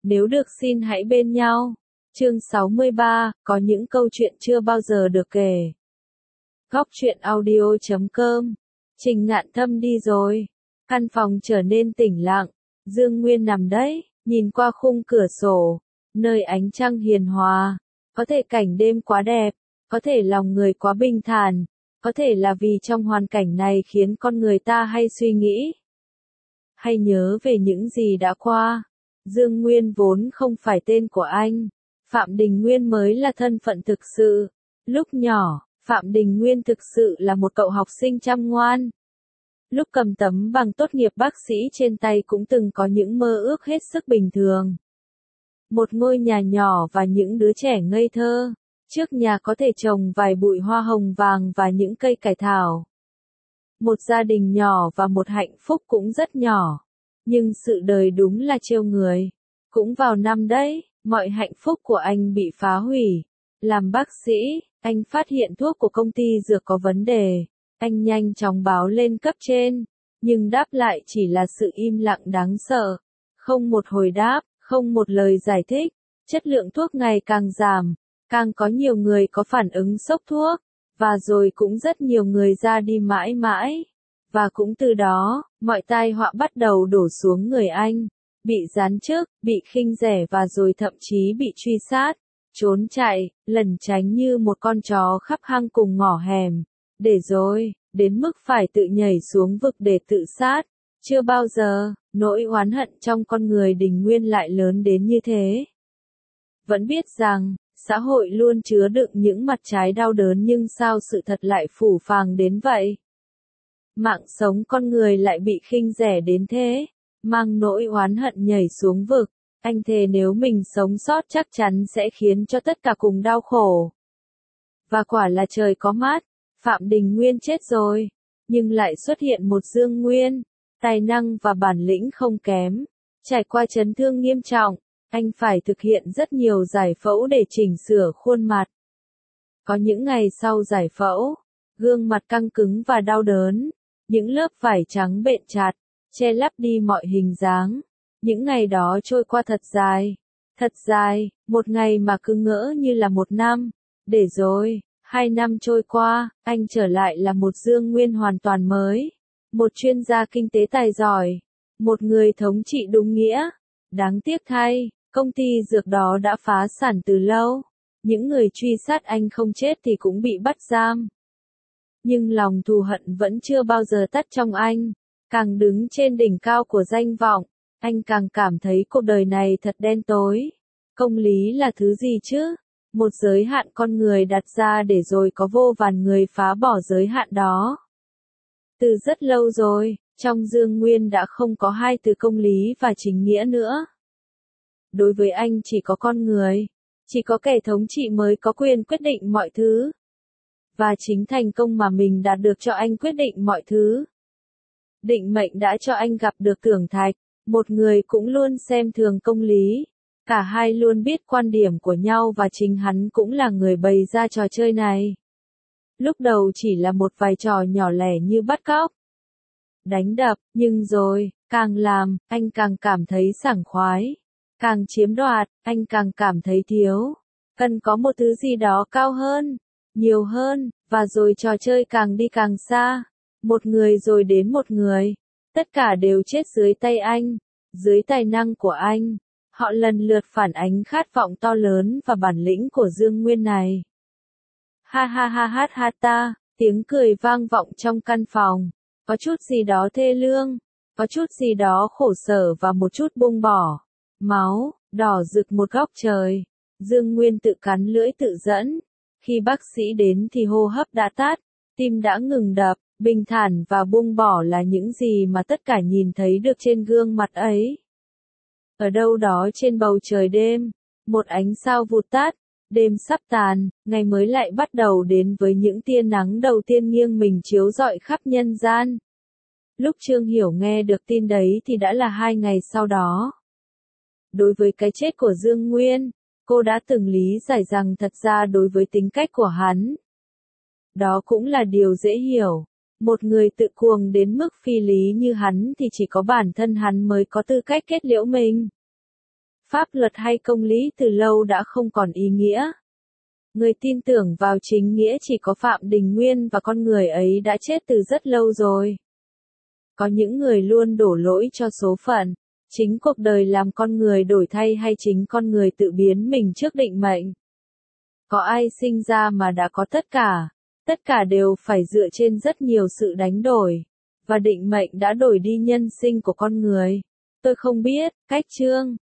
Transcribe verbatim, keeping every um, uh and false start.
Nếu được xin hãy bên nhau. Chương sáu mươi ba, có những câu chuyện chưa bao giờ được kể. Góc truyện audio chấm com. Trình Ngạn Thâm đi rồi. Căn phòng trở nên tĩnh lặng. Dương Nguyên nằm đấy, nhìn qua khung cửa sổ, nơi ánh trăng hiền hòa. Có thể cảnh đêm quá đẹp, có thể lòng người quá bình thản, có thể là vì trong hoàn cảnh này khiến con người ta hay suy nghĩ, hay nhớ về những gì đã qua. Dương Nguyên vốn không phải tên của anh, Phạm Đình Nguyên mới là thân phận thực sự. Lúc nhỏ, Phạm Đình Nguyên thực sự là một cậu học sinh chăm ngoan. Lúc cầm tấm bằng tốt nghiệp bác sĩ trên tay cũng từng có những mơ ước hết sức bình thường. Một ngôi nhà nhỏ và những đứa trẻ ngây thơ. Trước nhà có thể trồng vài bụi hoa hồng vàng và những cây cải thảo. Một gia đình nhỏ và một hạnh phúc cũng rất nhỏ. Nhưng sự đời đúng là trêu người. Cũng vào năm đấy, mọi hạnh phúc của anh bị phá hủy. Làm bác sĩ, anh phát hiện thuốc của công ty dược có vấn đề. Anh nhanh chóng báo lên cấp trên. Nhưng đáp lại chỉ là sự im lặng đáng sợ. Không một hồi đáp, không một lời giải thích. Chất lượng thuốc ngày càng giảm. Càng có nhiều người có phản ứng sốc thuốc. Và rồi cũng rất nhiều người ra đi mãi mãi. Và cũng từ đó, mọi tai họa bắt đầu đổ xuống người anh. Bị giáng chức, bị khinh rẻ và rồi thậm chí bị truy sát. Trốn chạy, lẩn tránh như một con chó khắp hang cùng ngõ hẻm. Để rồi, đến mức phải tự nhảy xuống vực để tự sát. Chưa bao giờ, nỗi oán hận trong con người Đình Nguyên lại lớn đến như thế. Vẫn biết rằng, xã hội luôn chứa đựng những mặt trái đau đớn nhưng sao sự thật lại phủ phàng đến vậy? Mạng sống con người lại bị khinh rẻ đến thế, mang nỗi oán hận nhảy xuống vực. Anh thề nếu mình sống sót chắc chắn sẽ khiến cho tất cả cùng đau khổ. Và quả là trời có mắt, Phạm Đình Nguyên chết rồi, nhưng lại xuất hiện một Dương Nguyên, tài năng và bản lĩnh không kém. Trải qua chấn thương nghiêm trọng, anh phải thực hiện rất nhiều giải phẫu để chỉnh sửa khuôn mặt. Có những ngày sau giải phẫu, gương mặt căng cứng và đau đớn, những lớp vải trắng bện chặt, che lấp đi mọi hình dáng. Những ngày đó trôi qua thật dài, thật dài, một ngày mà cứ ngỡ như là một năm. Để rồi, hai năm trôi qua, anh trở lại là một Dương Nguyên hoàn toàn mới. Một chuyên gia kinh tế tài giỏi, một người thống trị đúng nghĩa. Đáng tiếc thay, công ty dược đó đã phá sản từ lâu. Những người truy sát anh không chết thì cũng bị bắt giam. Nhưng lòng thù hận vẫn chưa bao giờ tắt trong anh. Càng đứng trên đỉnh cao của danh vọng, anh càng cảm thấy cuộc đời này thật đen tối. Công lý là thứ gì chứ? Một giới hạn con người đặt ra để rồi có vô vàn người phá bỏ giới hạn đó. Từ rất lâu rồi, trong Dương Nguyên đã không có hai từ công lý và chính nghĩa nữa. Đối với anh chỉ có con người, chỉ có kẻ thống trị mới có quyền quyết định mọi thứ. Và chính thành công mà mình đạt được cho anh quyết định mọi thứ. Định mệnh đã cho anh gặp được Tưởng Thạch, một người cũng luôn xem thường công lý. Cả hai luôn biết quan điểm của nhau và chính hắn cũng là người bày ra trò chơi này. Lúc đầu chỉ là một vài trò nhỏ lẻ như bắt cóc, đánh đập, nhưng rồi, càng làm, anh càng cảm thấy sảng khoái. Càng chiếm đoạt, anh càng cảm thấy thiếu. Cần có một thứ gì đó cao hơn, nhiều hơn, và rồi trò chơi càng đi càng xa. Một người rồi đến một người. Tất cả đều chết dưới tay anh, dưới tài năng của anh. Họ lần lượt phản ánh khát vọng to lớn và bản lĩnh của Dương Nguyên này. Ha ha ha ha ha ta, tiếng cười vang vọng trong căn phòng. Có chút gì đó thê lương, có chút gì đó khổ sở và một chút buông bỏ. Máu, đỏ rực một góc trời. Dương Nguyên tự cắn lưỡi tự dẫn. Khi bác sĩ đến thì hô hấp đã tắt, tim đã ngừng đập, bình thản và buông bỏ là những gì mà tất cả nhìn thấy được trên gương mặt ấy. Ở đâu đó trên bầu trời đêm, một ánh sao vụt tắt, đêm sắp tàn, ngày mới lại bắt đầu đến với những tia nắng đầu tiên nghiêng mình chiếu rọi khắp nhân gian. Lúc Trương Hiểu nghe được tin đấy thì đã là hai ngày sau đó. Đối với cái chết của Dương Nguyên, cô đã từng lý giải rằng thật ra đối với tính cách của hắn, đó cũng là điều dễ hiểu. Một người tự cuồng đến mức phi lý như hắn thì chỉ có bản thân hắn mới có tư cách kết liễu mình. Pháp luật hay công lý từ lâu đã không còn ý nghĩa. Người tin tưởng vào chính nghĩa chỉ có Phạm Đình Nguyên và con người ấy đã chết từ rất lâu rồi. Có những người luôn đổ lỗi cho số phận, chính cuộc đời làm con người đổi thay hay chính con người tự biến mình trước định mệnh. Có ai sinh ra mà đã có tất cả, tất cả đều phải dựa trên rất nhiều sự đánh đổi, và định mệnh đã đổi đi nhân sinh của con người. Tôi không biết, cách chương